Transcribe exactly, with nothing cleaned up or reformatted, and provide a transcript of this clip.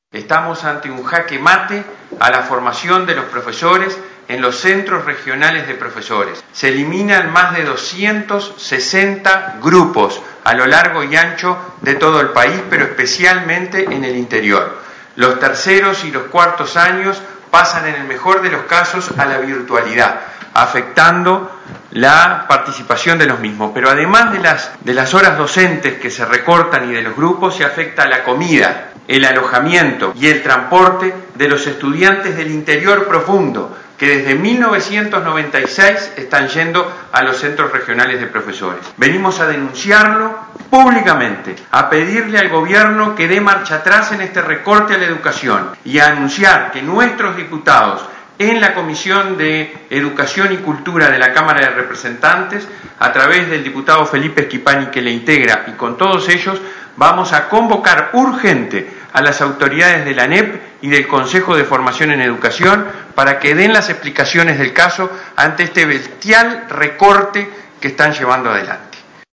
Estamos ante un jaque mate a la formación de los profesores en los centros regionales de profesores. Se eliminan más de doscientos sesenta grupos a lo largo y ancho de todo el país, pero especialmente en el interior. Los terceros y los cuartos años pasan en el mejor de los casos a la virtualidad, afectando la participación de los mismos. Pero además de las, de las horas docentes que se recortan y de los grupos, se afecta a la comida, el alojamiento y el transporte de los estudiantes del interior profundo, que desde mil novecientos noventa y seis están yendo a los centros regionales de profesores. Venimos a denunciarlo públicamente, a pedirle al gobierno que dé marcha atrás en este recorte a la educación y a anunciar que nuestros diputados en la Comisión de Educación y Cultura de la Cámara de Representantes, a través del diputado Felipe Schipani que le integra, y con todos ellos, vamos a convocar urgente a las autoridades de la A N E P y del Consejo de Formación en Educación para que den las explicaciones del caso ante este bestial recorte que están llevando adelante.